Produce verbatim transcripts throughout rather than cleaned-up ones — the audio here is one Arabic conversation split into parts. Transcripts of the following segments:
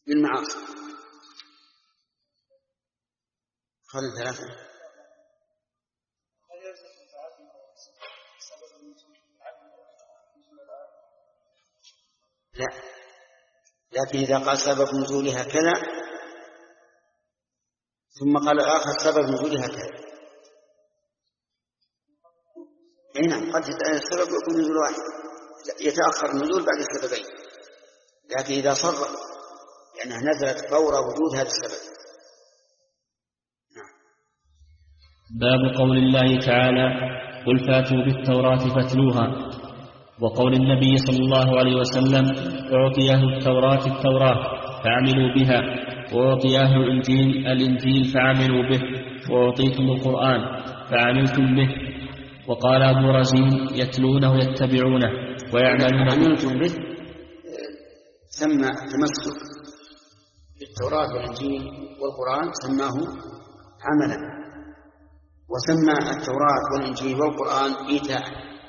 بالمعاصي. خل ثلاثة. لا، لكن إذا قال سبب نزولها كذا ثم قال آخر سبب نزولها كذا، نعم قد السبب يكون نزول واحد يتأخر النزول بعد السببين، لكن إذا صر لأنها نزلت فور وجود هذا السبب. نعم. باب قول الله تعالى قل فاتوا بالتوراة فاتلوها، وقول النبي صلى الله عليه وسلم أعطي أهل التوراة التوراة فعملوا بها، وأعطي أهل الإنجيل الإنجيل فعملوا به، وأعطيتم القرآن فعملتم به. وقال أبو رزين يتلونه يتبعونه ويعملون عملتم به سمى التمسك بالتوراة والإنجيل والقرآن سماه عملا، وسمى التوراة والإنجيل والقرآن إيتاء،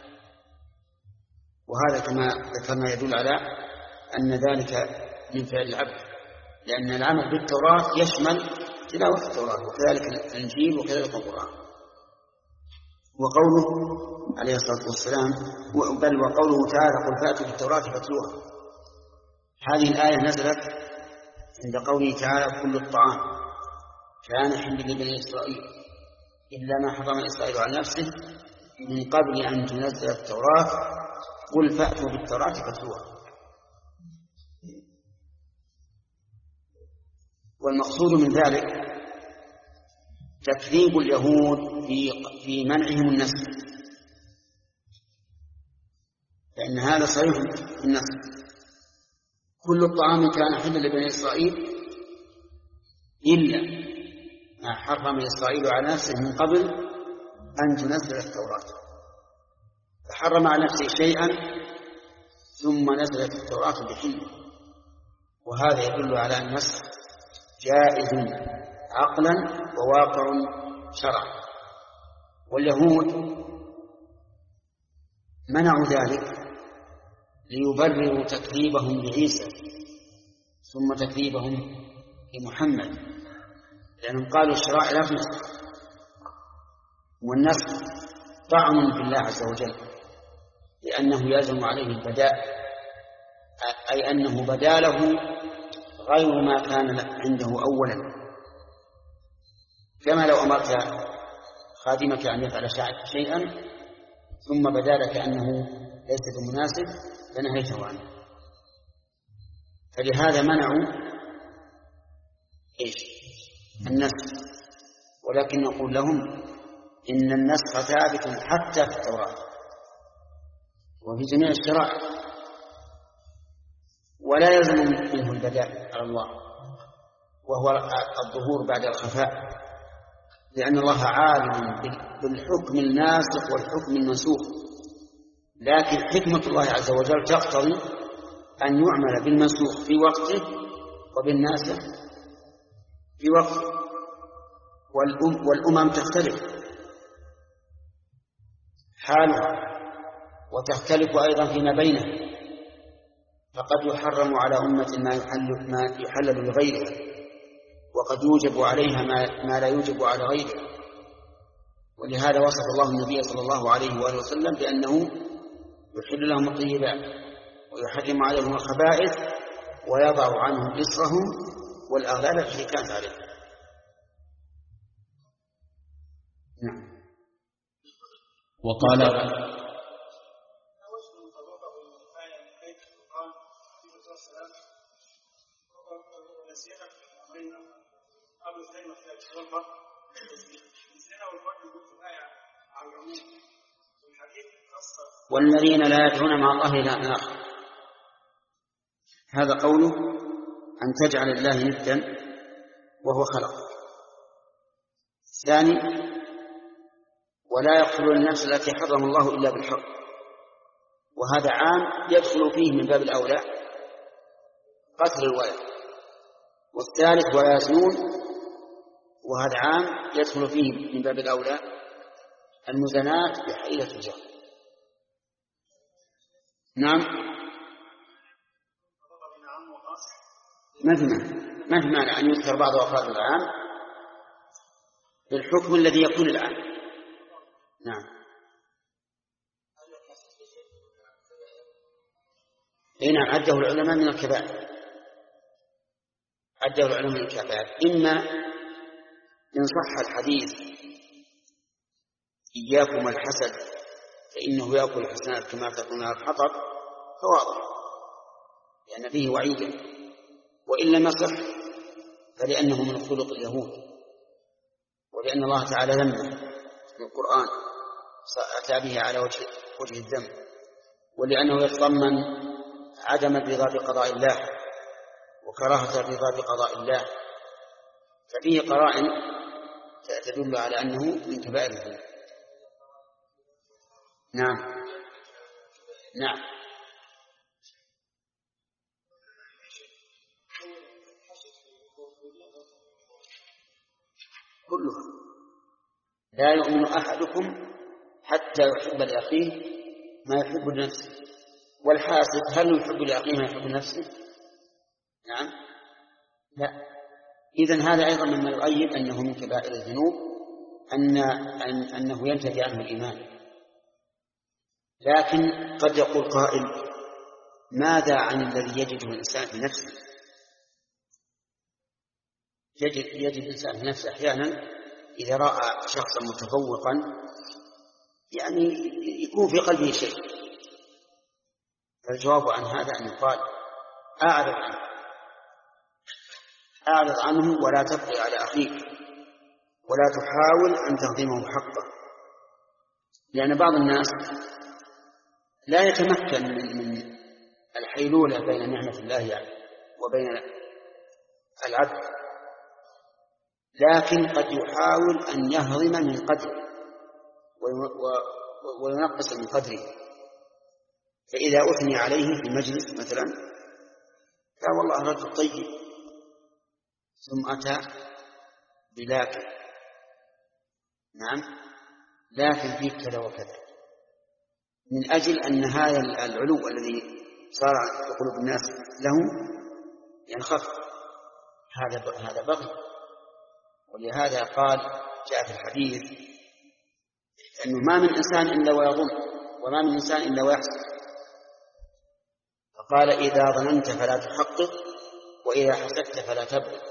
وهذا كما ذكرنا يدل على أن ذلك من فعل العبد، لأن العمل بالتوراة يشمل تلاوة التوراة وكذلك الإنجيل وكذلك القرآن. وقوله عليه الصلاة والسلام بل وقوله تعالى قل فاتوا بالتوراة فاتلوها، هذه الآية نزلت عند قوله تعالى كل الطعام كان حل لبني إسرائيل إلا ما حرم إسرائيل عن نفسه من قبل أن تنزل التوراة قل فاتوا بالتوراة فاتلوها. والمقصود من ذلك تكذيب اليهود في في منعهم النسل، لأن هذا صريح في النسل. كل الطعام كان حلا لبني إسرائيل إلا ما حرم إسرائيل على نفسه من قبل أن تنزل التوراة، فحرم على نفسه شيئا ثم نزلت التوراة بحله، وهذا يدل على أن النسخ جائز عقلا وواقع شرعا. واليهود منعوا ذلك ليبرروا تكذيبهم بعيسى ثم تكذيبهم لمحمد، لأنهم قالوا الشرائع لا تنسخ، والنسخ طعن بالله عز وجل لأنه يلزم عليه البداء، أي أنه بدا له غير ما كان عنده أولا، كما لو أمرت خادمك أن يفعل شيئا ثم بدا لك أنه ليس بمناسب فنهيته عنه. فلهذا منعوا إيش النسخ، ولكن نقول لهم إن النسخ ثابت حتى في التوراة وفي جميع الشرائع، ولا يلزم منه البداء على الله وهو الظهور بعد الخفاء، لأن الله عالم بالحكم الناسخ والحكم المنسوخ، لكن حكمة الله عز وجل تقتضي أن يعمل بالمنسوخ في وقته وبالناسخ في وقته. والأم والأمم تختلف حالها وتختلف أيضا فيما بينها، فقد يحرم على أمة ما يحل ما يحلل لغيرها، وقد يوجب عليها ما, ما لا يوجب على غيرها. ولهذا وصف الله النبي صلى الله عليه وآله وسلم بأنه يحل لهم الطيبات ويحرم عليهم الخبائث ويضع عنهم إصرهم والأغلال التي كانت عليهم. نعم. وقال والذين لا يدعون مع الله إلها آخر، هذا قوله أن تجعل الله ندا وهو خلق. ثاني ولا يقتلون النفس التي حرم الله إلا بالحق، وهذا عام يدخل فيه من باب الأولى قتل الولد. والثالث ولا يزنون، وهذا عام يدخل فيه من باب الأولى المزنات بحيلة الجهل. نعم. ما في مانع ما في مانع أن يذكر بعض أفراد العام بالحكم الذي يكون العام. نعم. إيه نعم، عده العلماء من الكبائر، عده العلماء من الكبائر. إما إن صح الحديث إياكم الحسد فإنه يأكل الحسنات كما تأكلها الحطب فواضح لأن فيه وعيدا، وإن لم يصح فلأنه من خلق اليهود، ولأن الله تعالى ذمه في القرآن أتى به على وجه, وجه الذم، ولأنه يتضمن عدم الرضا بقضاء الله وكراهة الرضا بقضاء الله، ففيه قرائن تدل على أنه من كبائر الذنوب. نعم نعم. كلها. لا يؤمن أحدكم حتى يحب لأخيه ما يحب لنفسه، والحاسد هل يحب لأخيه ما يحب لنفسه؟ نعم لا. إذن هذا أيضا مما يؤيد أنه من كبائر الذنوب أن أن أنه ينتفي عنه الإيمان. لكن قد يقول قائل ماذا عن الذي يجده الإنسان في نفسه؟ يجد, يجد الإنسان في نفسه أحيانا إذا رأى شخصا متفوقا يعني يكون في قلبه شيء، فالجواب عن هذا أن يقال أعرض عنه أعرض عنه ولا تبقي على أخيك ولا تحاول أن تهضمه حقه، لأن بعض الناس لا يتمكن من الحيلولة بين نعمة الله وبين العبد، لكن قد يحاول أن يهضم من قدره وينقص من قدره. فإذا أثني عليه في مجلس مثلا قال والله رجل طيب، ثم أتى بلاكن نعم لكن فيه كذا وكذا، من أجل أن هذا العلو الذي صار في قلوب الناس له ينخفض. هذا هذا بغي. ولهذا قال جاء في الحديث أنه ما من إنسان إلا ويظن وما من إنسان إلا ويحسن، فقال إذا ظننت فلا تحقق وإذا حسدت فلا تبغي.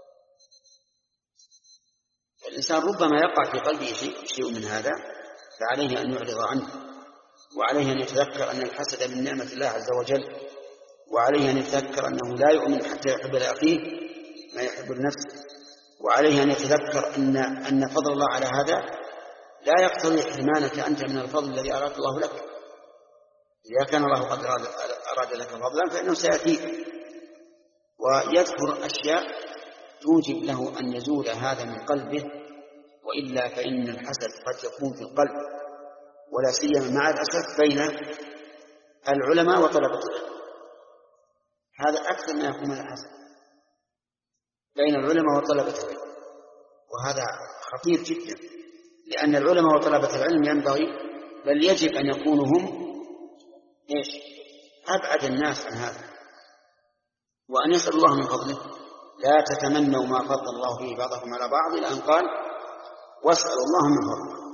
الإنسان ربما يقع في قلبه شيء, شيء من هذا، فعليه أن يعرض عنه، وعليه أن يتذكر أن الحسد من نعمة الله عز وجل، وعليه أن يتذكر أنه لا يؤمن حتى يحب لأخيه ما يحب لنفسه، وعليه أن يتذكر أن, أن فضل الله على هذا لا يقتضي حرمانك أنت من الفضل الذي أراد الله لك. إذا كان الله قد أراد لك فضلا فإنه سيأتيك، ويذكر أشياء توجب له أن يزول هذا من قلبه، وإلا فإن الحسد قد يكون في القلب، ولا سيما مع الأسف بين العلماء وطلبة العلم. هذا أكثر ما يكون من الحسد بين العلماء وطلبة العلم، وهذا خطير جدا، لأن العلماء وطلبة العلم ينبغي بل يجب أن يكونوا هم إيش أبعد الناس عن هذا، وأن يسأل الله من فضله. لا تتمنوا ما فضل الله به بعضكم على بعض، إلى أن قال واسألوا الله من فضله.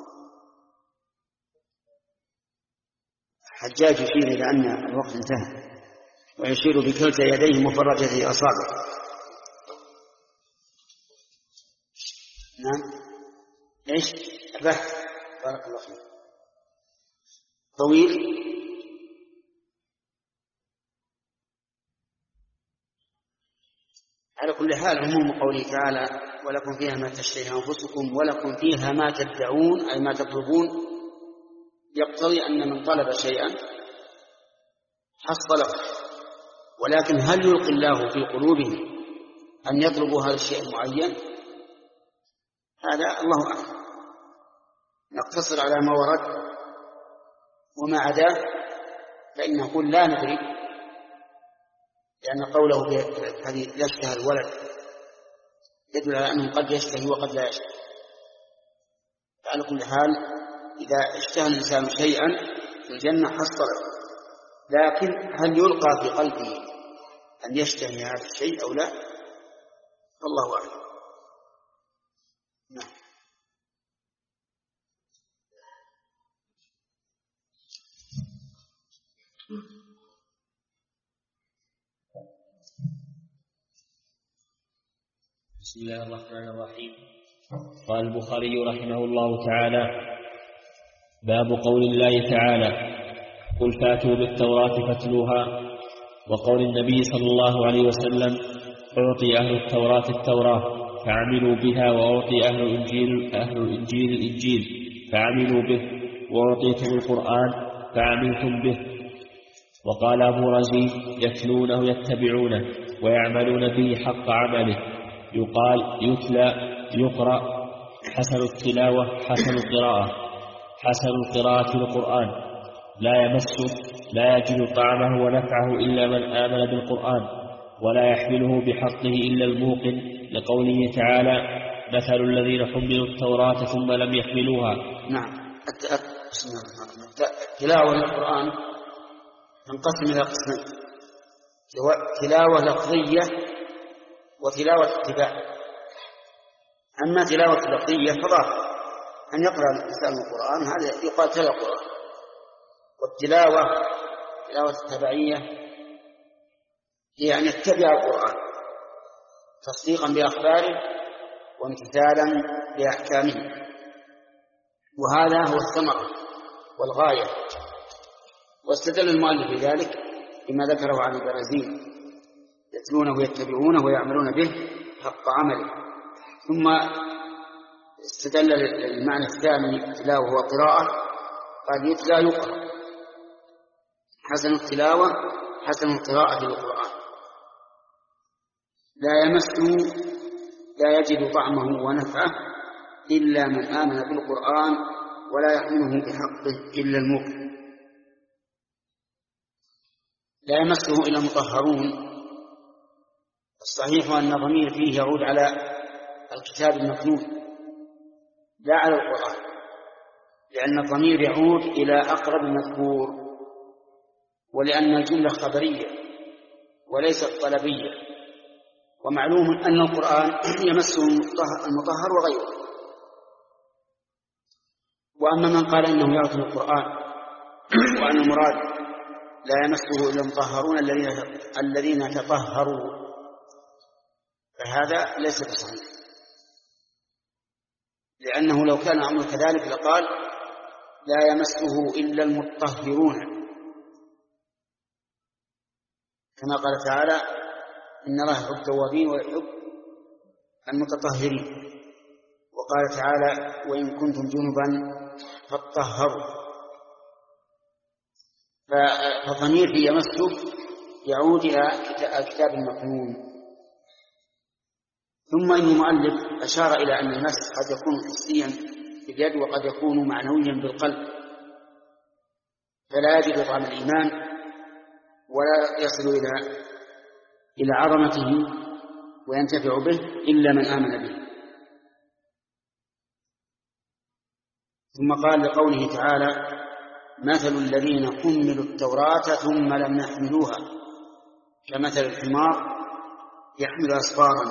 حجاج يشير إلى أن الوقت انتهى، ويشير بكلتا يديه مفرجة أصابعه. نعم إيش البحث؟ بارك الله فيك. طويل. على كل حال عموم قوله تعالى ولكم فيها ما تشتهي أنفسكم ولكم فيها ما تدعون أي ما تطلبون، يقتضي أن من طلب شيئا حصله، ولكن هل يلقي الله في قلوبهم أن يطلبوا هذا الشيء المعين؟ هذا الله أعلم. نقتصر على ما ورد، وما عداه فإن نقول لا ندري، لأن قوله في الحديث يشتهي الولد يدل على أنه قد يشتهي وقد لا يشتهي. فعلى كل حال إذا اشتهى الإنسان شيئا في الجنة حصله، لكن هل يلقى في قلبه أن يشتهي هذا الشيء أو لا، فالله أعلم. نعم. بسم الله الرحمن الرحيم. قال البخاري رحمه الله تعالى: باب قول الله تعالى: قل فاتوا بالتوراة فاتلوها، وقول النبي صلى الله عليه وسلم: أعطي أهل التوراة التوراة فعملوا بها، وأعطي أهل الإنجيل أهل الإنجيل الإنجيل فعملوا به، وأعطيتم القرآن فعملتم به. وقال أبو رزين: يتلونه يتبعونه ويعملون به حق عمله، يقال يتلى يقرأ، حسن التلاوة حسن القراءة، حسن القراءة للقرآن، لا يمسه لا يجد طعمه ونفعه إلا من آمن بالقرآن، ولا يحمله بحقه إلا الموقن، لقوله تعالى: مثل الذين حملوا التوراة ثم لم يحملوها. نعم. تلاوة القرآن تنقسم إلى قسمين: تلاوة لفظية وتلاوة اتباع. أما تلاوة لفظية فظاهر أن يقرأ الإنسان القرآن، هذا يقال تلا القرآن. والتلاوة تلاوة التبعية هي أن يتبع القرآن تصديقا بأخباره وامتثالا بأحكامه، وهذا هو الثمرة والغاية. واستدل المؤلف بذلك بما ذكره عن البرازيل: يتلونه ويتبعونه ويعملون به حق عمله. ثم استدل المعنى الثاني: تلاوة هو قراءة، قال يتلى يقرأ، حسن التلاوة حسن القراءة للقرآن، لا يمسه لا يجد طعمه ونفعه إلا من آمن بالقرآن، ولا يحمله بحقه إلا المؤمن. لا يمسه إلا المطهرون. الصحيح أن الضمير فيه يعود على الكتاب المكنون لا على القرآن، لأن الضمير يعود إلى أقرب مذكور، ولأن الجملة خبرية وليست طلبية. ومعلوم أن القرآن يمسه المطهر وغيره. وأما من قال إنه يعطي القرآن وأن المراد لا يمسه إلا المطهرون الذين تطهروا، فهذا ليس بصحيح، لأنه لو كان أمر كذلك لقال لا يمسه إلا المطهرون، كما قال تعالى: إن الله يحب التوابين ويحب المتطهرين. وقال تعالى: وإن كنتم جنبا فاطهروا. فالضمير في يمسه يعود إلى الكتاب المكنون. ثم إن المؤلف أشار إلى أن المس قد يكون حسيا باليد وقد يكون معنويا بالقلب، فلا يجد طعم الإيمان ولا يصل إلى إلى عظمته وينتفع به إلا من آمن به. ثم قال لقوله تعالى: مثل الذين حملوا التوراة ثم لم يحملوها كمثل الحمار يحمل أسفارا،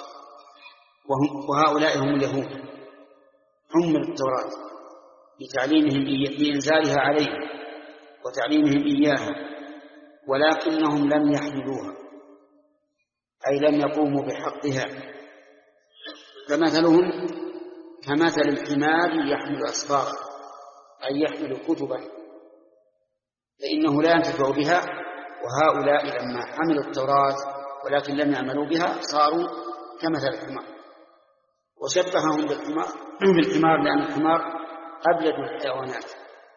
وهؤلاء هم اليهود حملوا التوراة بتعليمهم بإنزالها عليهم وتعليمهم إياها، ولكنهم لم يحملوها، أي لم يقوموا بحقها، فمثلهم كمثل الحمار يحمل أسفارا، أي يحمل كتبا، فإنه لا ينتفع بها. وهؤلاء لما حملوا التوراة ولكن لم يعملوا بها صاروا كمثل الحمار، وشبههم بالحمار, بالحمار لأن الحمار أبلد الحيوانات.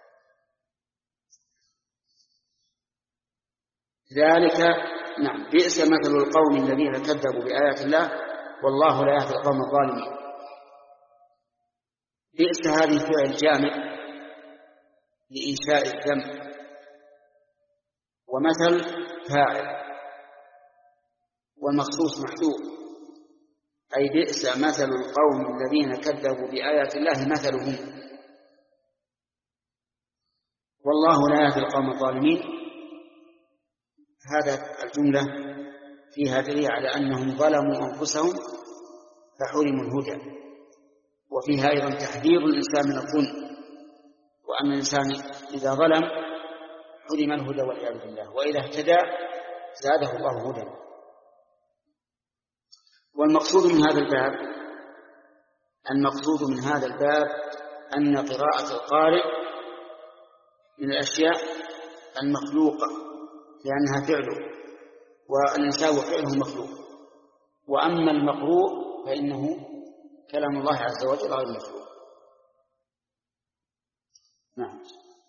ذلك نعم بئس مثل القوم الذين كذبوا بآيات الله والله لا يهدي القوم الظالمين. بئس هذه فعل جامع لإنشاء الذنب، ومثل فاعل، والمخصوص محذوف، أي بئس مثل القوم الذين كذبوا بآيات الله مثلهم، والله لا يهدي القوم الظالمين. هذا الجملة فيها دليل على أنهم ظلموا أنفسهم فحرموا الهدى، وفيها أيضا تحذير الإنسان من الظلم، وأن الإنسان إذا ظلم حرم الهدى والعياذ بالله، وإذا اهتدى زاده الله هدى. والمقصود من هذا الباب المقصود من هذا الباب أن قراءة القارئ من الأشياء المخلوقة لأنها فعله، والإنسان وفعله مخلوق، وأما المقروء فإنه كلام الله عز وجل غير مخلوق. نعم.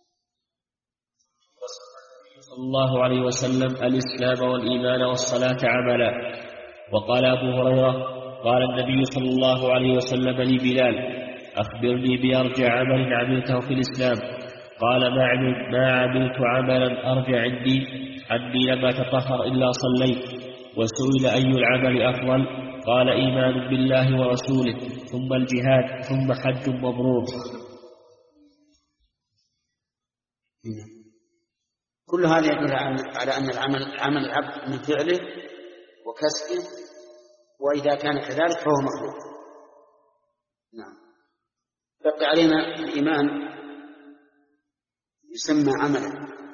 صلى الله عليه وسلم الإسلام والإيمان والصلاة عملا. وقال أبو هريرة قال النبي صلى الله عليه وسلم لبلال أخبرني بأرجع عمل عملته في الإسلام. قال ما عملت, ما عملت عملا أرجع عندي عني لما تطهر إلا صليت. وسئل أي العمل أفضل؟ قال إيمان بالله ورسوله ثم الجهاد ثم حج مبرور. كل هذا يدل على أن العمل عمل العبد من فعله وكسبه، وإذا كان كذلك فهو مخلوق. نعم. بقي علينا الإيمان يسمى عملا.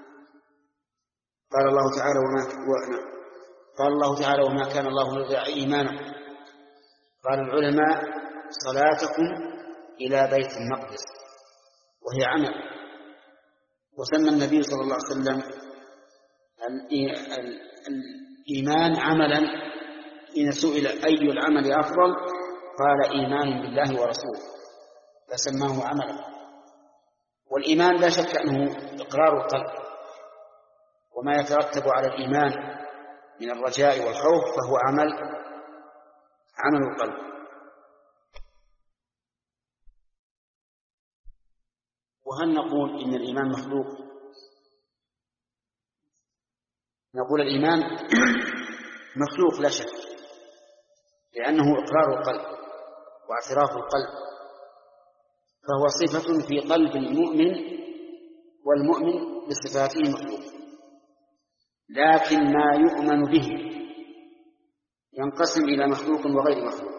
قال الله تعالى وما قال الله تعالى وما كان الله ليضيع إيمانكم. قال العلماء صلاتكم إلى بيت المقدس، وهي عمل. وسمى النبي صلى الله عليه وسلم الإيمان عملا. إن سئل أي العمل أفضل قال إيمان بالله ورسوله، فسماه عملا. والإيمان لا شك أنه إقرار القلب، وما يترتب على الإيمان من الرجاء والخوف فهو عمل عمل القلب. وهل نقول إن الإيمان مخلوق؟ نقول الإيمان مخلوق لا شك، لأنه إقرار القلب واعتراف القلب، فهو صفة في قلب المؤمن، والمؤمن بصفاته مخلوق. لكن ما يؤمن به ينقسم إلى مخلوق وغير مخلوق.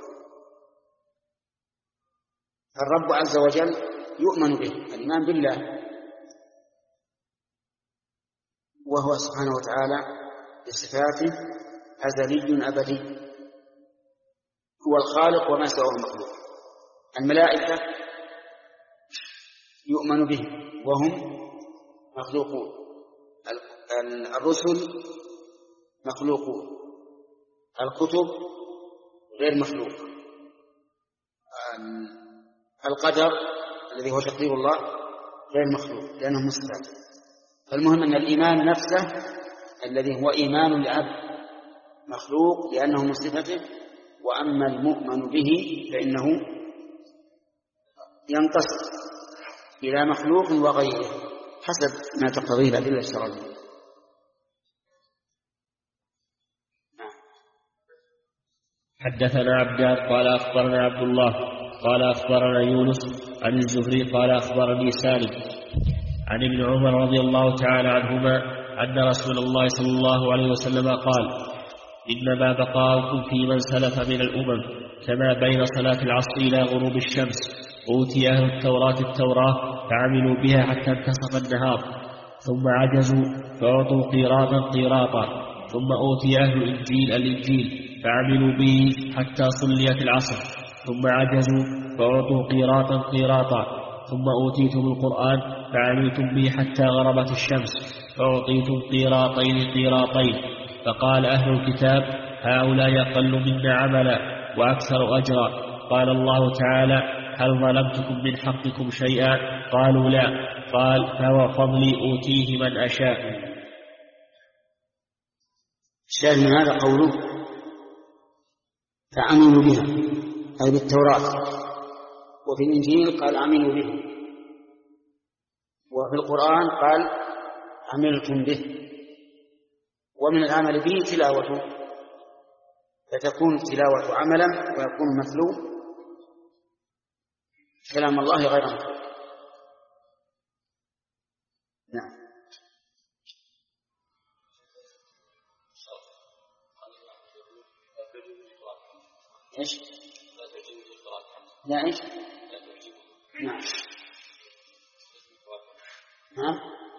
الرب عز وجل يؤمن به، الإيمان بالله، وهو سبحانه وتعالى بصفاته أزلي أبدي، هو الخالق وما سواه مخلوق. الملائكة يؤمن به وهم مخلوقون، الرسل مخلوقون، الكتب غير مخلوق، القدر الذي هو تقدير الله غير مخلوق لأنه مصفات. فالمهم أن الإيمان نفسه الذي هو إيمان العبد مخلوق لأنه من صفته، وأما المؤمن به فإنه ينقسم إلى مخلوق وغيره حسب ما تقتضيه الأدلة الشرعية. حدثنا عبدان قال أخبرنا عبد الله قال أخبرنا يونس عن الزهري قال أخبرني سالم عن ابن عمر رضي الله تعالى عنهما أن رسول الله صلى الله عليه وسلم قال إنما بقاؤكم في من سلف من الأمم كما بين صلاة العصر إلى غروب الشمس. أوتي أهل التوراة التوراة فعملوا بها حتى انتصف النهار، ثم عجزوا فأعطوا قيراطا قيراطا، ثم أوتي أهل الإنجيل الإنجيل فعملوا به حتى صليت العصر، ثم عجزوا فأعطوا قيراطا قيراطا، ثم أوتيتم القرآن فعملتم به حتى غربت الشمس فأعطيتم قيراطين قيراطين. فقال أهل الكتاب هؤلاء أقل منا عملا وأكثر أجرا. قال الله تعالى هل ظلمتكم من حقكم شيئا؟ قالوا لا. قال فهو فضلي أوتيه من أشاء. الشاهد من هذا قوله فعملوا بها أي بالتوراة، وفي الإنجيل قال عملوا به، وفي القرآن قال عملتم به. ومن العمل به تلاوته، فتكون التلاوة عملا ويكون المتلو كلام الله غير مخلوق. نعم. إيش؟ لا إيش؟ نعم. نعم.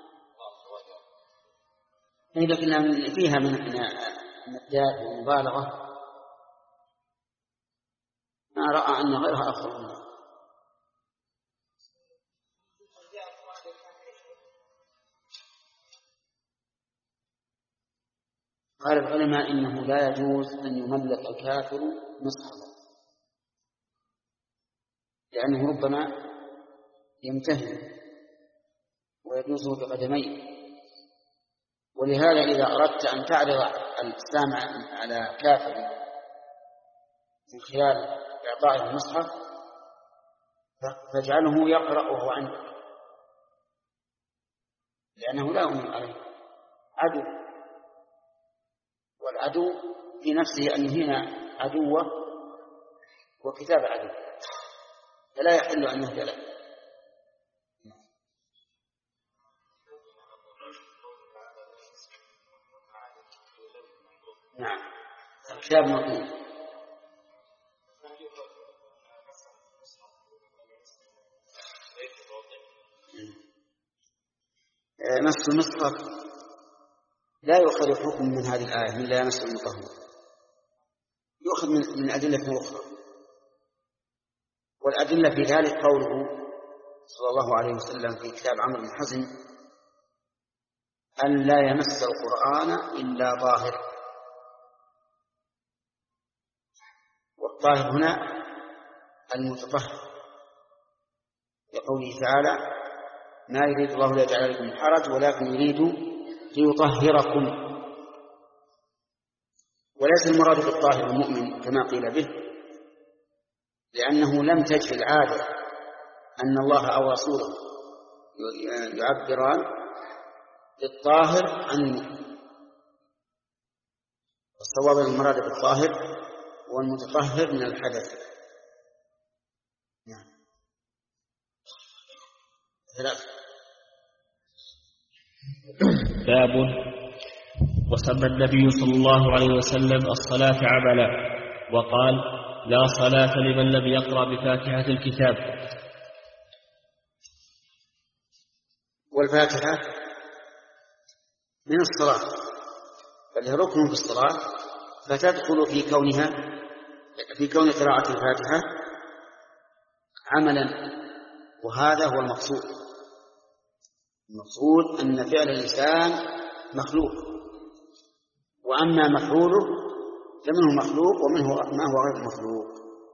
لكن فيها من المداد والمبالغة، ما رأى أن غيرها أفضل منها. قال العلماء إنه لا يجوز أن يملك الكافر مصحفا، لأنه ربما يمتهن ويجوزه بقدميه، ولهذا إذا أردت أن تعرض السامع على كافر من خلال إعطائه المصحف فاجعله يقرأ وهو عندك، لأنه لا يؤمن عليه، عدو، والعدو في نفسه أن يهين عدوه وكتاب عدو، فلا يحل أن يهدى له. نعم، الكتاب مطلوب. مس المصحف لا يؤخذ حكم من هذه الآية من لا يمس المطهر، يؤخذ من, من أدلة أخرى، والأدلة في ذلك قوله صلى الله عليه وسلم في كتاب عمرو بن حزم أن لا يمس القرآن إلا ظاهر، والطاهر هنا المتطهر، لقوله تعالى ما يريد الله ليجعل عليكم حرج ولكن يريد ليطهركم، وليس المراد بالطاهر المؤمن كما قيل به، لأنه لم تجد العادة أن الله أو رسوله يعبران بالطاهر عن المؤمن، والصواب المراد بالطاهر والمتطهر من الحدث. نعم. ثلاثة. باب وسمى النبي صلى الله عليه وسلم الصلاة عملا، وقال لا صلاة لمن لم يقرأ بفاتحة الكتاب. والفاتحة من الصلاة، بل هي ركن في الصلاة، فتدخل في كونها في كون قراءة الفاتحة عملا، وهذا هو المقصود. المقصود أن فعل الإنسان مخلوق، وأما مفعوله فمنه مخلوق ومنه ما هو غير مخلوق.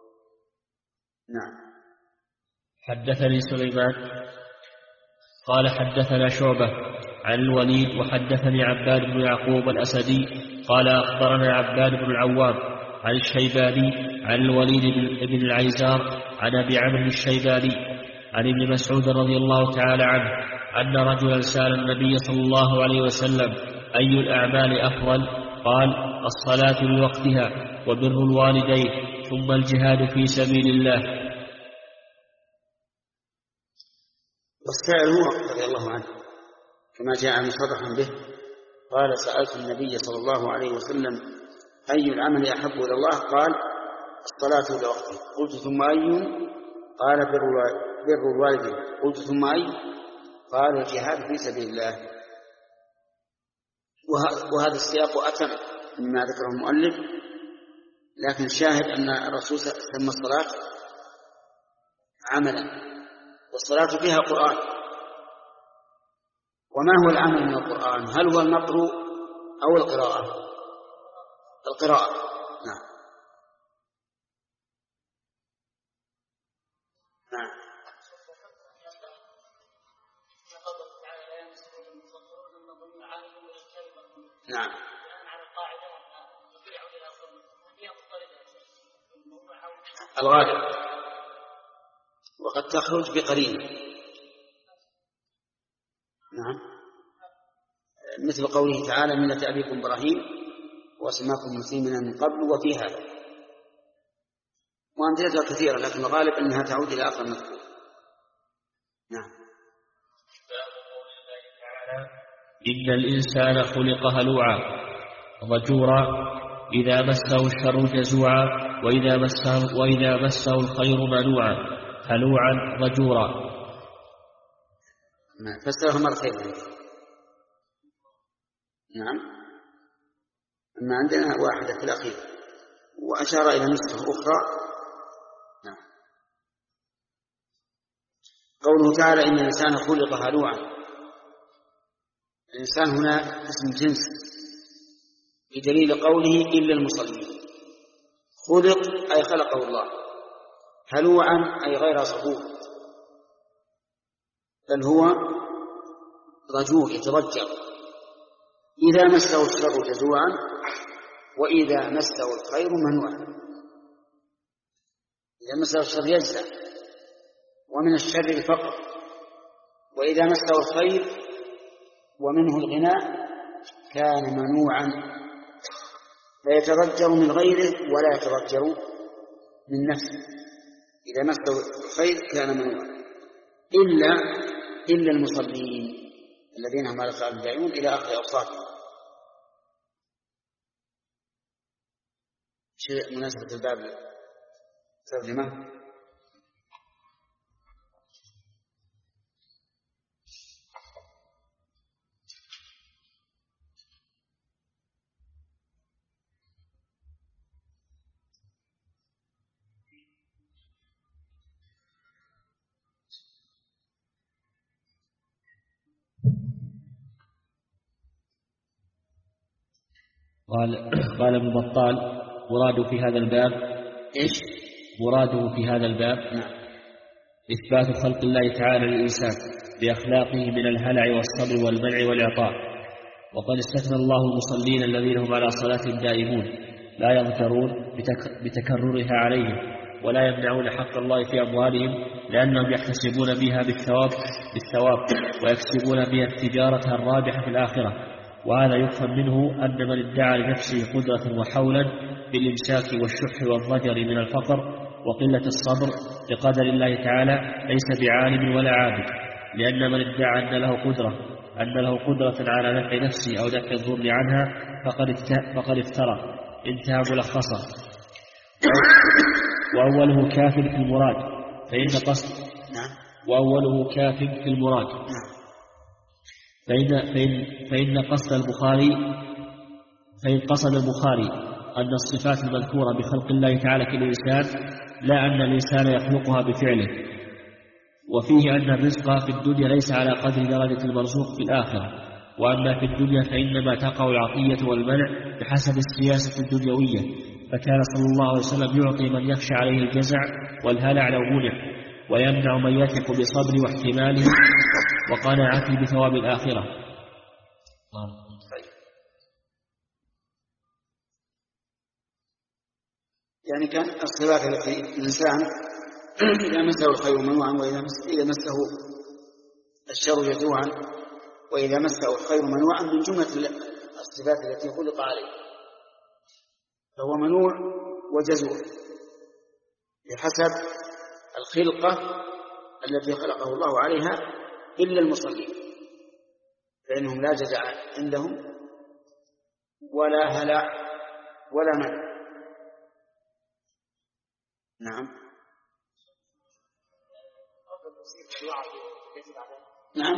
نعم. حدثني سليمان قال حدثنا شعبة عن الوليد وحدثني عباد بن يعقوب الأسدي قال أخبرنا عباد بن العوام عن الشيباني عن الوليد بن العيزار عن أبي عمرو الشيباني عن ابن مسعود رضي الله تعالى عنه أن رجلا سأل النبي صلى الله عليه وسلم أي الأعمال أفضل؟ قال الصلاة لوقتها وبر الوالدين ثم الجهاد في سبيل الله. والسائل هو رضي الله عنه كما جاء مصرحا به، قال سألت النبي صلى الله عليه وسلم أي العمل أحب إلى الله؟ قال الصلاة لوقتها. قلت ثم أي؟ قال بر الوالدين. قلت ثم أي؟ قال الجهاد في سبيل الله. وهذا السياق أتم مما ذكره المؤلف، لكن الشاهد أن الرسول سمى الصلاة عملا، والصلاة فيها قرآن. وما هو العمل من القرآن؟ هل هو النقر أو القراءة؟ القراءة. نعم. نعم. نعم. الغالب، وقد تخرج بقرين. نعم، مثل قوله تعالى ملة أبيكم إبراهيم وسماكم مسلمين من قبل وفي هذا، وأمثلتها كثيرة، لكن الغالب أنها تعود إلى آخر المذكور. نعم. إن الإنسان خلق هلوعا ضجورا إذا مسه الشر جزوعا وإذا مسه, وإذا مسه الخير منوعا هلوعا ضجورا. فسره مرتين. نعم. أما عندنا واحدة في الأخير وأشار إلى نسخة أخرى. نعم. قوله تعالى إن الإنسان خلق هلوعا، الإنسان هنا اسم جنس بدليل قوله إلا المصلين. خلق أي خلقه الله، هلوعا أي غير صبور، بل هو رجوع يتضجر. إذا مسه الشر جزوعا وإذا مسه الخير منوعا. إذا مسه الشر يجزع ومن الشر الفقر، وإذا مسه الخير ومنه الغناء كان منوعا، لا يتضجر من غيره ولا يتضجر من نفسه. إذا مسه الخير كان منوعا إلا إلا المصلين الذين هم على صلاة داعون إلى آخر أوصافهم. شيء مناسبة الباب ترجمة. قال قال ابن بطال مراده في هذا الباب إيش؟ مراده في هذا الباب نعم. إثبات خلق الله تعالى للإنسان بأخلاقه من الهلع والصبر والمنع والإعطاء. وقد استثنى الله المصلين الذين هم على صلاتهم دائمون لا يغترون بتكررها عليهم ولا يمنعون حق الله في أموالهم لأنهم يحتسبون بها بالثواب بالثواب ويكسبون بها التجارة الرابحة في الآخرة. وهذا يفهم منه أن من ادعى لنفسه قدرة وحولا بالإمساك والشح والضجر من الفقر وقلة الصبر بقدر الله تعالى ليس بعالم ولا عابد، لأن من ادعى أن له قدرة أن له قدرة على نفع نفسه أو دفع الضر عنها فقد فقد افترى. انتهى ملخصا. وأوله كاف في المراد فإن قصد وأوله كاف في المراد فإن, فإن, فإن قصد البخاري فإن قصد البخاري أن الصفات المذكورة بخلق الله تعالى في الإنسان لا أن الإنسان يخلقها بفعله، وفيه أن الرزق في الدنيا ليس على قدر درجة المرزوق في الآخرة، وأما في الدنيا فإنما تقع العطية والمنع بحسب السياسة الدنيوية، فكان صلى الله عليه وسلم يعطي من يخشى عليه الجزع والهلع لو منع، ويمنع من يثق بصبر واحتماله وقناعته بثواب الآخرة. يعني كان الصفات التي الإنسان إذا مسه الخير منوعا وإذا مسه الشر جزوعا وإذا مسه الخير منوعا من جملة الصفات التي خلق عليه، فهو منوع وجزوع بحسب الخلقة التي خلقه الله عليها إلا المصلين فإنهم لا جزع عندهم ولا هلع ولا منع. نعم نعم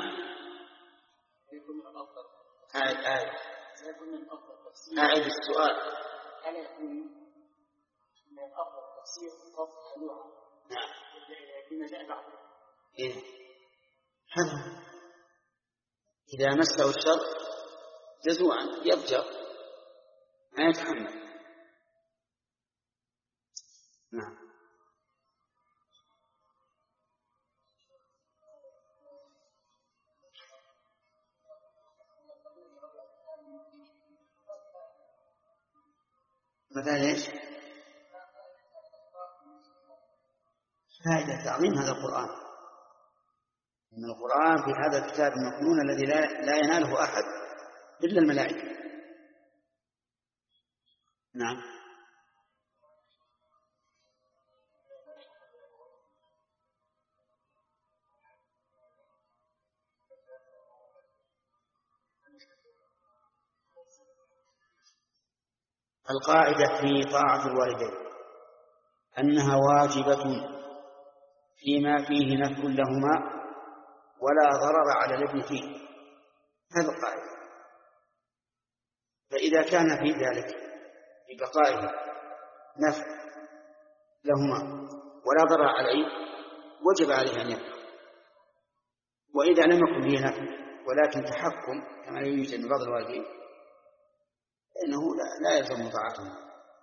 أعد أعد أعد السؤال. ألا يكون من الأفضل تفسير قصد هلوعا؟ نعم بما جاء بعد. إيه هذا إذا مسه الشر جزوعا يرجع ما يتحمل. نعم مثلا ايش؟ فائدة تعظيم هذا القرآن، إن القرآن في هذا الكتاب المكنون الذي لا, لا يناله أحد إلا الملائكة. نعم القاعدة في طاعة الوالدين أنها واجبة فيما فيه نفع لهما ولا ضرر على الابن فيه، هذا القاعدة. فإذا كان في ذلك ببقائه نفع لهما ولا ضرر عليه وجب عليه أن يبقى. وإذا لم يكن فيه نفع ولكن تحكم كما يوجد من بعض الوالدين فإنه لا, لا يلزم طاعته.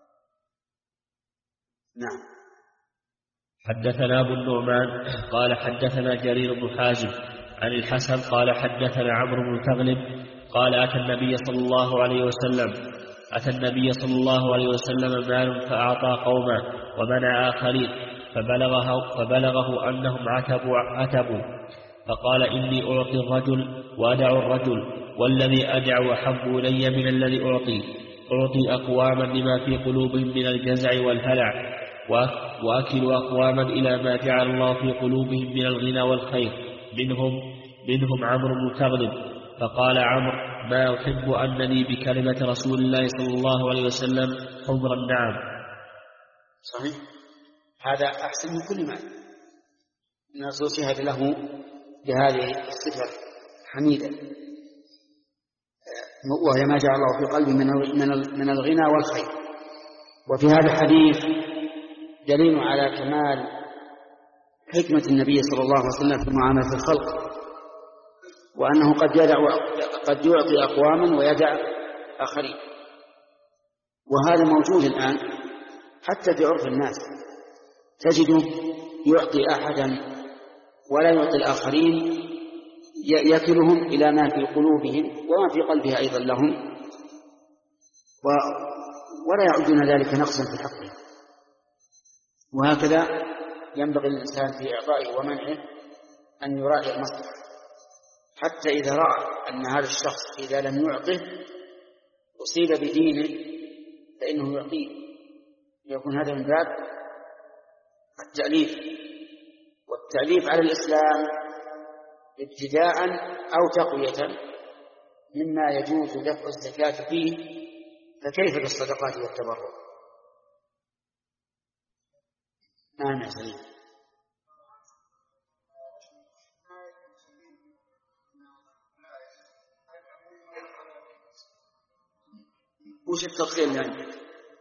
نعم. حدثنا أبو النعمان قال حدثنا جرير بن حازم عن الحسن قال حدثنا عمرو بن تغلب قال أتى النبي صلى الله عليه وسلم أتى النبي صلى الله عليه وسلم مال فأعطى قوما ومنع آخرين فبلغه, فبلغه أنهم عتبوا, عتبوا فقال إني أعطي الرجل وأدع الرجل والذي أدع أحب إلي من الذي أعطي أعطي أقواما لما في قلوبهم من الجزع والهلع وأكل أقواما إلى ما جعل الله في قلوبهم من الغنى والخير منهم, منهم عمرو بن تغلب. فقال عمرو ما أحب أنني بكلمة رسول الله صلى الله عليه وسلم حمر النعم. صحيح، هذا أحسن من كل ما إن الرسول شهد له بهذه الصفة حميدة وهي ما جعل الله في قلبه من الغنى والخير. وفي هذا الحديث دليل على كمال حكمة النبي صلى الله عليه وسلم في معاملة الخلق، وأنه قد يدع قد يعطي أقواما ويدع آخرين. وهذا موجود الآن حتى في عرف الناس، تجده يعطي أحدا ولا يعطي الآخرين، يكلهم إلى ما في قلوبهم وما في قلبها أيضا لهم، ولا يعدون ذلك نقصا في حقه. وهكذا ينبغي للإنسان في إعطائه ومنعه أن يراعي المصلحة، حتى إذا رأى أن هذا الشخص إذا لم يعطه أصيب بدينه فإنه يعطيه، يكون هذا من باب التأليف. والتأليف على الإسلام ابتداء أو تقوية مما يجوز دفع الزكاة فيه، فكيف بالصدقات والتبرع؟ نعم يا سليم. وش التفصيل اللي عندك؟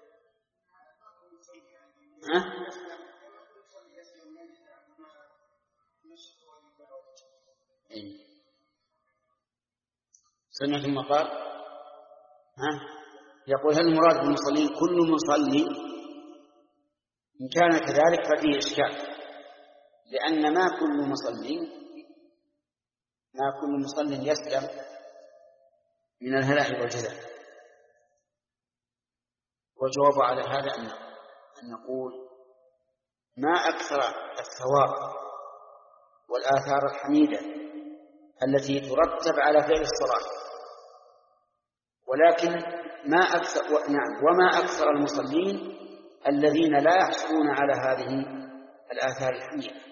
ها؟ إيه. سمعت المقال؟ ها؟ يقول هل المراد بالمصلين كل مصلي؟ إن كان كذلك ففيه إشكال، لأن ما كل مصلي ما كل مصلي يسلم من الهلع والجزع. والجواب على هذا أن أن نقول ما أكثر الثواب والآثار الحميدة التي ترتب على فعل الصلاة، ولكن ما أكثر نعم وما أكثر المصلين الذين لا يحصلون على هذه الآثار الحميدة.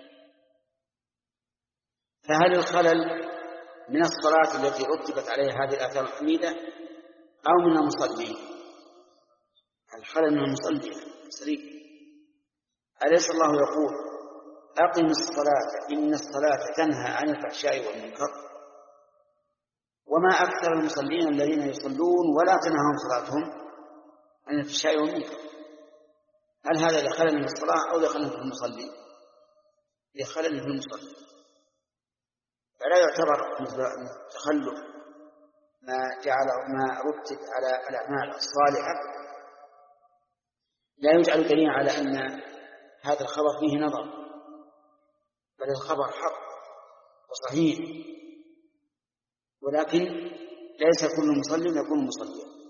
فهل الخلل من الصلاة التي رتبت عليها هذه الآثار الحميدة أو من المصلين؟ الخلل من المصلين سريع. أليس الله يقول أقم الصلاة إن الصلاة تنهى عن الفحشاء والمنكر؟ وما أكثر المصلين الذين يصلون ولا تنهاهم صلاتهم عن الفحشاء والمنكر. هل هذا لخلل من الصلاة أو لخلل في المصلين؟ لخلل في المصلين. فلا يعتبر تخلف ما جعل ما رتب على الأعمال الصالحة، لا يجعل دليلا على أن هذا الخبر فيه نظر، بل الخبر حق وصحيح، ولكن ليس كل مصلي يكون مصليا.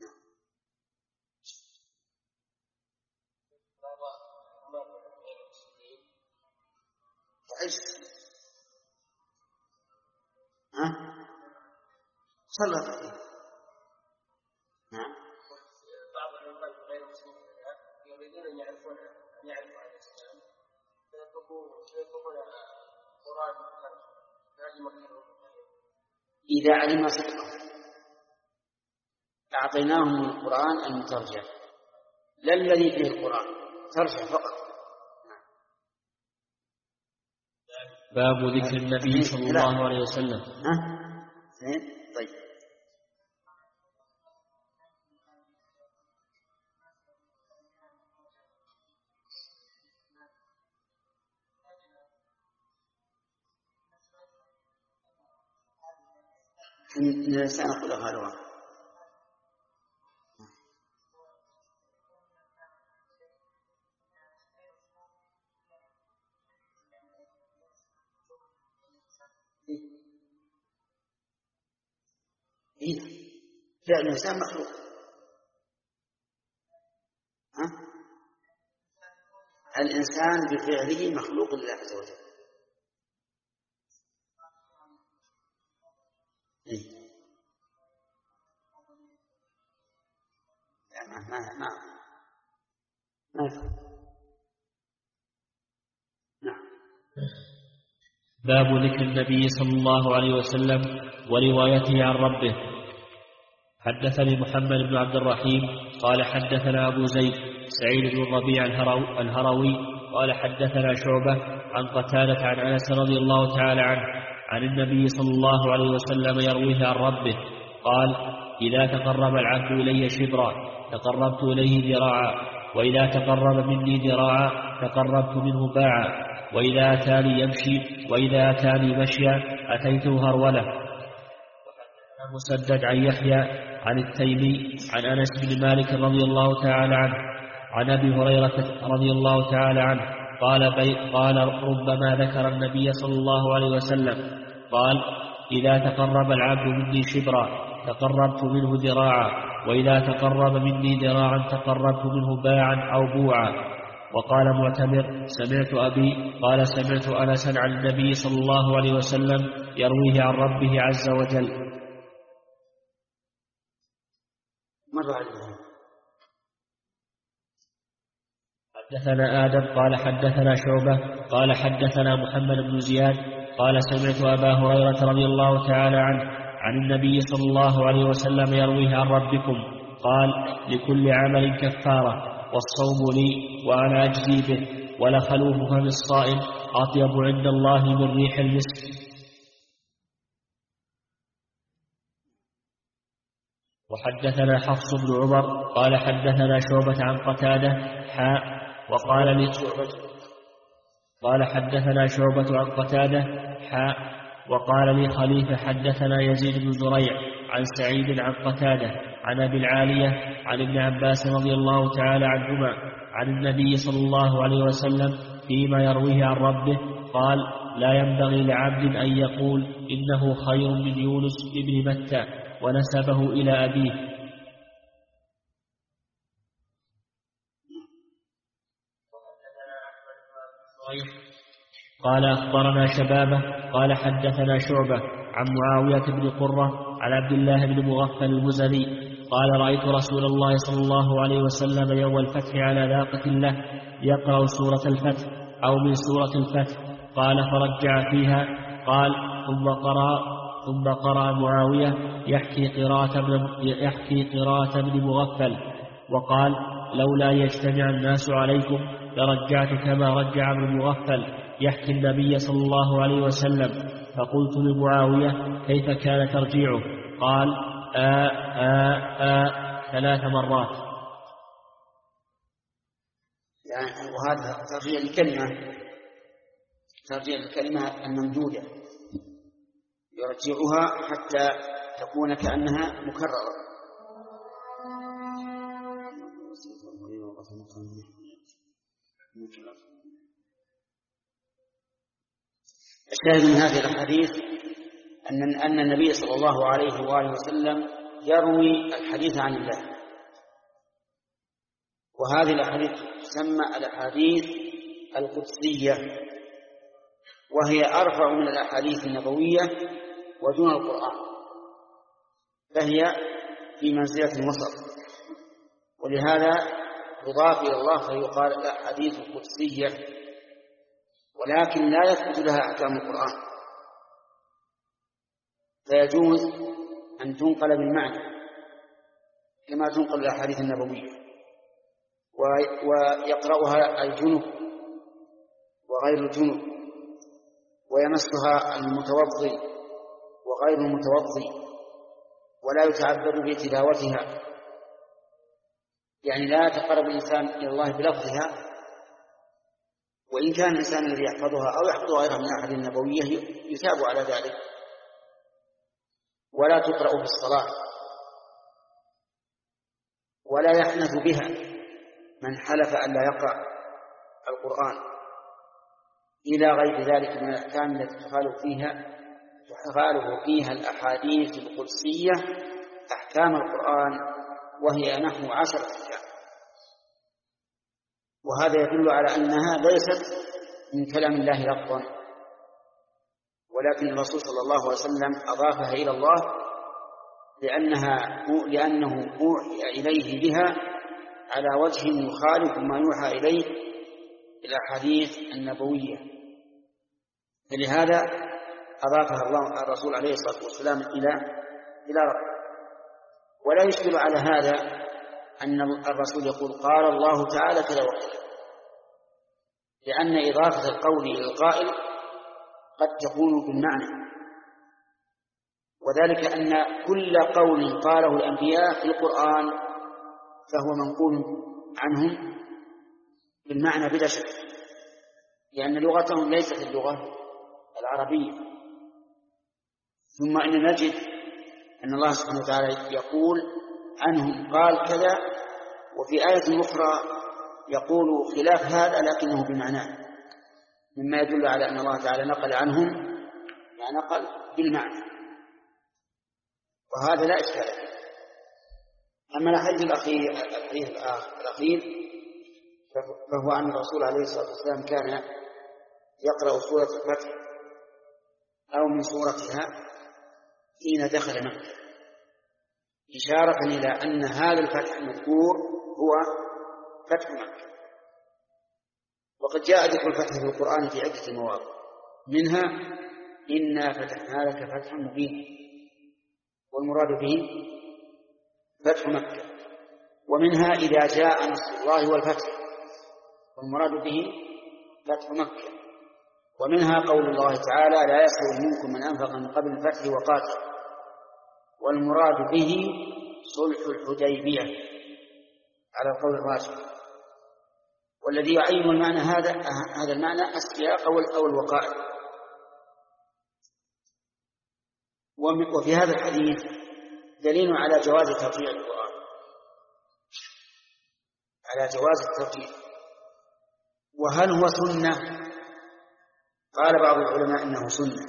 ها؟ صلى فيه. نعم. بعض العلماء غير المسلمين يريدون أن يعرفون أن يعرفوا عن الإسلام فيطلبون القرآن إذا علم صدقه أعطيناهم من القرآن المترجم لا الذي فيه القرآن، ترجع فقط. باب ذكر النبي صلى الله عليه وسلم. ها؟ زين طيب. سنقول هذا واحد. إيه؟ فعل الإنسان مخلوق. ها؟ الإنسان بفعله مخلوق لله عز وجل. إيه؟ ما ما ما ما نعم. باب ذكر النبي صلى الله عليه وسلم وروايته عن ربه. حدثني محمد بن عبد الرحيم قال حدثنا أبو زيد سعيد بن الربيع الهروي قال حدثنا شعبة عن قتادة عن أنس رضي الله تعالى عنه عن النبي صلى الله عليه وسلم يرويه عن ربه قال: إذا تقرب العبد إلي شبرا تقربت إليه ذراعا، وإذا تقرب مني ذراعا تقربت منه باعا، وإذا أتاني يمشي وإذا أتاني مشيا أتيته هرولة. وحدثنا مسدد عن يحيى عن التيمي عن أنس بن مالك رضي الله تعالى عنه عن أبي هريرة رضي الله تعالى عنه قال, قال ربما ذكر النبي صلى الله عليه وسلم قال: إذا تقرب العبد مني شبرا تقربت منه ذراعا، وإذا تقرب مني ذراعا تقربت منه باعا أو بوعا. وقال معتمر: سمعت أبي قال سمعت أنسا عن النبي صلى الله عليه وسلم يرويه عن ربه عز وجل. مر عليه. حدثنا آدم قال حدثنا شعبة قال حدثنا محمد بن زياد قال سمعت أبا هريرة رضي الله تعالى عنه عن النبي صلى الله عليه وسلم يرويه عن ربكم قال: لكل عمل كفارة، والصوم لي وأنا أجزي به، ولخلوف فم الصائم أطيب عند الله من ريح المسك. وحدثنا حفص بن عمر قال حدثنا شعبة عن قتادة حاء وقال لي قال حدثنا شعبة عن قتادة حاء وقال لي خليفة حدثنا يزيد بن زريع عن سعيد عن قتادة عن أبي العالية عن ابن عباس رضي الله تعالى عنهما عن النبي صلى الله عليه وسلم فيما يرويه عن ربه قال: لا ينبغي لعبد أن يقول إنه خير من يونس ابن متى، ونسبه إلى أبيه. قال أخبرنا شبابه قال حدثنا شعبة عن معاوية بن قرة عن عبد الله بن مغفل المزني قال: رأيت رسول الله صلى الله عليه وسلم يوم الفتح على ناقة له يقرأ سورة الفتح أو من سورة الفتح. قال: فرجع فيها. قال: ثم قرأ ثم قرأ معاوية يحكي قراءة ابن يحكي قراءة ابن مغفل وقال: لولا يجتمع الناس عليكم لرجعت كما رجع ابن مغفل يحكي النبي صلى الله عليه وسلم. فقلت لمعاوية: كيف كان ترجيعه؟ قال: آ آ آ ثلاث مرات. يعني وهذا ترجيع الكلمة ترجيع الكلمة الممدودة يرجعها حتى تكون كأنها مكررة. الشاهد من هذه الحديث أن أن النبي صلى الله عليه وآله وسلم يروي الحديث عن الله، وهذه الأحاديث تسمى الأحاديث القدسية، وهي أرفع من الأحاديث النبوية ودون القرآن، فهي في منزلة الوسط، ولهذا يضاف إلى الله فيقال الأحاديث القدسية، ولكن لا يثبت لها أحكام القرآن، فيجوز أن تنقل بالمعنى كما تنقل الأحاديث النبوية، ويقرأها الجنب وغير الجنب، ويمسها المتوضي وغير المتوضي، ولا يتعبد بتلاوتها، يعني لا يتقرب الإنسان إلى الله بلفظها، وإن كان الإنسان الذي يحفظها أو يحفظ غيرها من الأحاديث النبوية يثاب على ذلك. ولا تقرأ في الصلاة، ولا يحنث بها من حلف أن لا يقرأ القرآن، إلى غير ذلك من الأحكام التي تخالف فيها تخالف فيها الأحاديث القدسية أحكام القرآن، وهي نحو عشرة أحكام. وهذا يدل على أنها ليست من كلام الله لفظا، ولكن الرسول صلى الله عليه وسلم أضافها إلى الله لأنها لأنه أوحي إليه بها على وجه يخالف ما يوحى إليه الأحاديث النبوية، فلهذا أضافها الله الرسول عليه الصلاة والسلام إلى إلى ربه. ولا يشكل على هذا أن الرسول يقول قال الله تعالى كذا وكذا، لأن إضافة القول إلى القائل قد تكون بالمعنى، وذلك أن كل قول قاله الأنبياء في القرآن فهو منقول عنهم بالمعنى بلا شك، لأن لغتهم ليست اللغة العربية. ثم إن نجد أن الله سبحانه وتعالى يقول عنهم قال كذا، وفي آية أخرى يقول خلاف هذا لكنه بمعناه، مما يدل على أن الله تعالى نقل عنهم ما نقل بالمعنى، وهذا لا إشكال فيه. أما الحديث الأخير الحديث الأخير فهو أن الرسول عليه الصلاة والسلام كان يقرأ سورة الفتح أو من سورتها حين دخل مكة، إشارة إلى أن هذا الفتح المذكور هو فتح مكة. وقد جاء ذكر الفتح في القرآن في عدة مواضع، منها إنا فتحنا لك فتحا مبينا، والمراد به فتح مكة. ومنها إذا جاء نصر الله والفتح، والمراد به فتح مكة. ومنها قول الله تعالى لا يستوي منكم من أنفق من قبل الفتح وقاتل، والمراد به صلح الحديبية على القول الراجح. والذي يعين المعنى هذا هذا المعنى السياق أو الوقائع. وفي هذا الحديث دليل على جواز ترجيع القرآن، على جواز الترجيع. وهل هو سنة؟ قال بعض العلماء إنه سنة،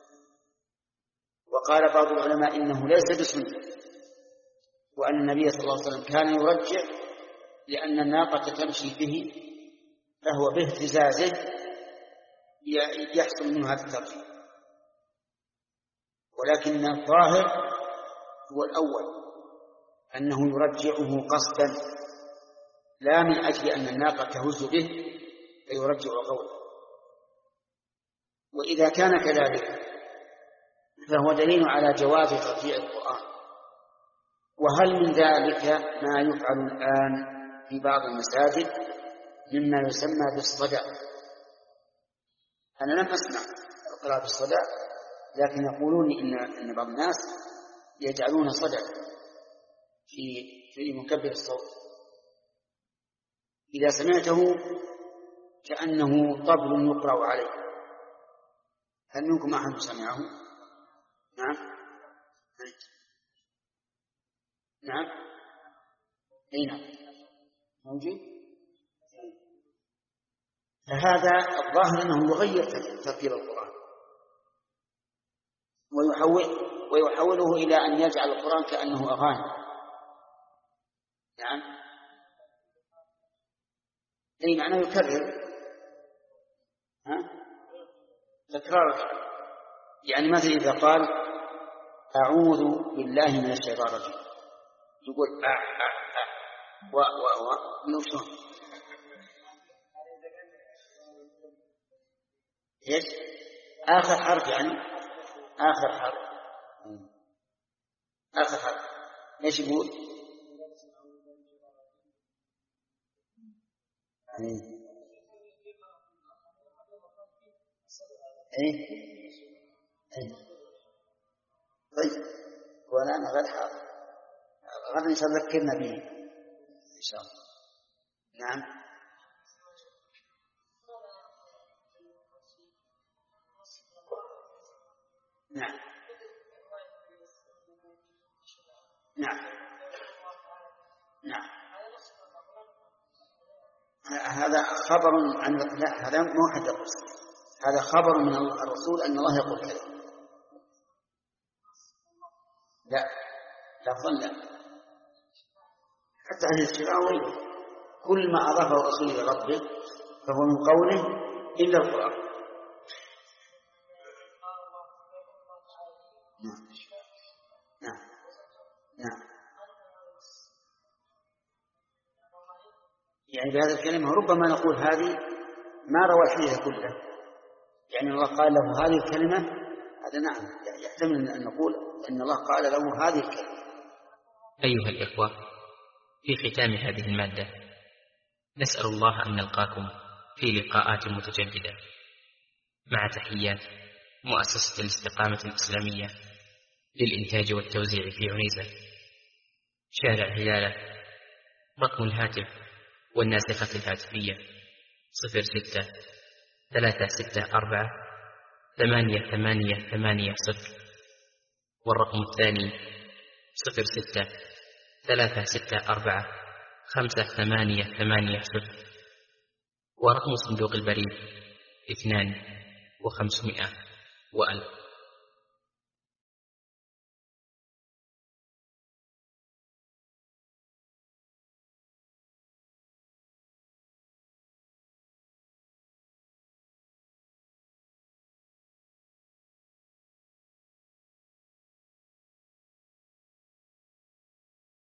وقال بعض العلماء إنه ليس بسنة، وأن النبي صلى الله عليه وسلم كان يرجع لأن الناقة تمشي به فهو باهتزازه يحصل منه هذا الترجيع. ولكن الظاهر هو الأول، أنه يرجعه قصدا لا من أجل أن الناقة تهز به فيرجع قوله. وإذا كان كذلك فهو دليل على جواز ترجيع القرآن. وهل من ذلك ما يفعل الآن في بعض المساجد مما يسمى بالصدى؟ أنا لم أسمع القراءة بالصدى، لكن يقولون إن إن بعض الناس يجعلون صدى في في مكبر الصوت، إذا سمعته كأنه طبل يقرأ عليه. هل منكم أحد سمعه؟ نعم نعم أي نعم موجود. فهذا الظاهر أنه يغير ترتيب القرآن ويحول ويحوله إلى أن يجعل القرآن كأنه أغاني. نعم أي معنى يكرر، ها تكرار. يعني مثلا إذا قال أعوذ بالله من الشيطان الرجيم يقول أع أع أع و و و نفسه إيش آخر حرف، يعني آخر حرف آخر حرف إيش يقول؟ إيه إيه إيه طيب، والآن غير حاضر، غدا إن شاء الله ذكرنا به إن شاء الله. نعم. نعم نعم نعم هذا خبر عن لا هذا مو حد الرسول، هذا خبر من الرسول أن الله يقول كذا. لا لفظا لا، حتى عن الشراوي كل ما أضافه الرسول إلى ربه فهو من قوله إلا القرآن. نعم نعم نعم. يعني بهذه الكلمة ربما نقول هذه ما روى الحديث كله، يعني الله قال له هذه الكلمة، هذا نعم يحتمل أن نقول أن الله قال له هذه الكلمة. أيها الإخوة، في ختام هذه المادة نسأل الله أن نلقاكم في لقاءات متجددة، مع تحيات مؤسسة الاستقامة الإسلامية للإنتاج والتوزيع في عنيزة، شارع هلالة. رقم الهاتف والناسخة الهاتفية صفر ستة ثلاثة ستة أربعة ثمانية ثمانية ثمانية صفر، والرقم الثاني صفر ستة ثلاثة ستة أربعة خمسة ثمانية ثمانية صفر، ورقم صندوق البريد اثنان وخمسمائة وألف.